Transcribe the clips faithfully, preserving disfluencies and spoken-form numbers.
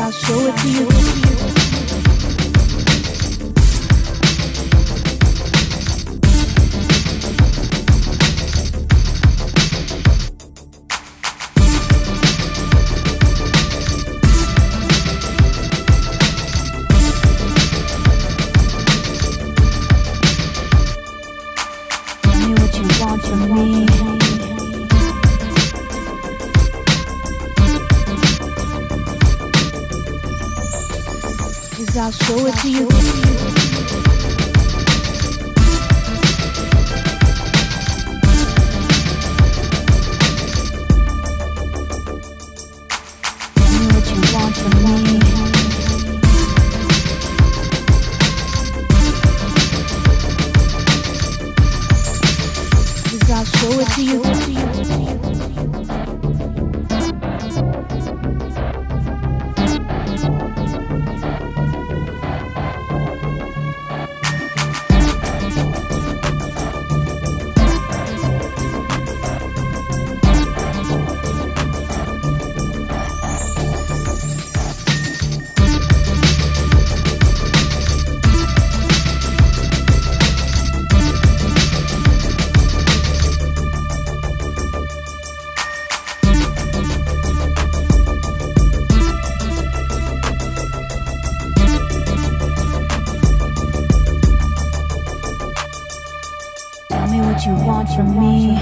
I'll show it to you. Tell me what you want from me. I'll show it to you. Tell me what you want from me. 'Cause I'll show it to you. What you want from me,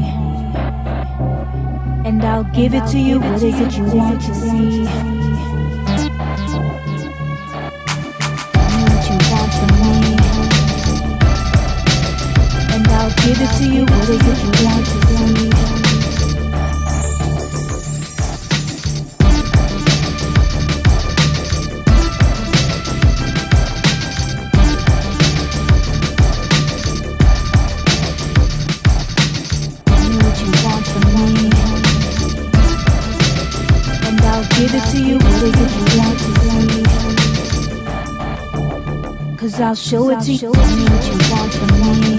and I'll give it to you. What is it you want to see? Tell me what you want from me, and I'll give it to you. What is it you want to see? Give it to you, what is it you want to see? 'Cause I'll show it to you. Tell me what you want from me.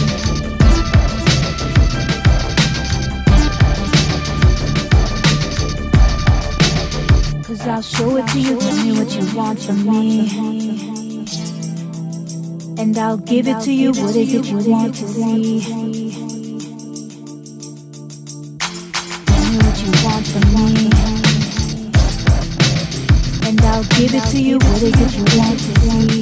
'Cause I'll show it to you. Tell me what you want from me, and I'll give it to you. What is it you want to see? Tell me what you want from me, and I'll give it to you. What is it you want to see?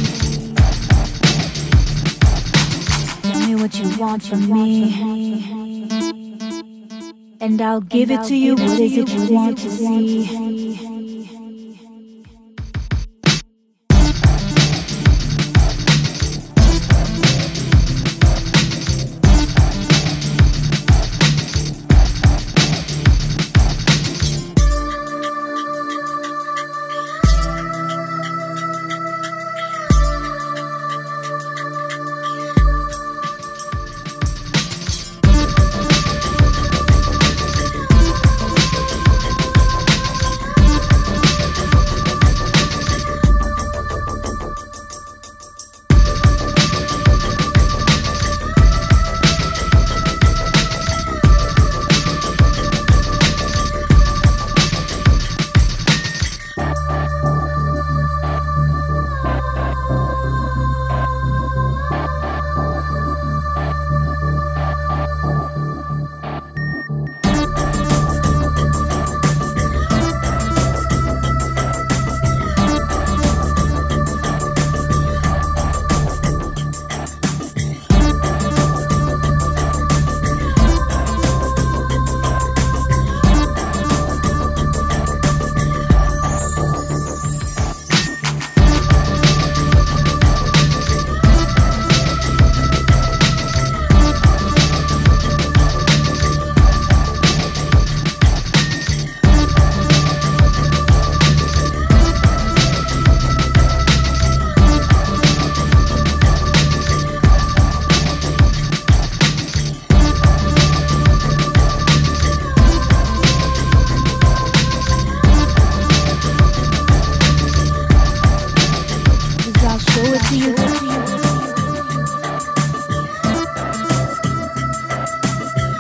Tell me what you want from me, and I'll give it to you. What is it you want to see?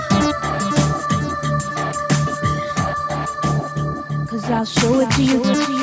I'll show it to you.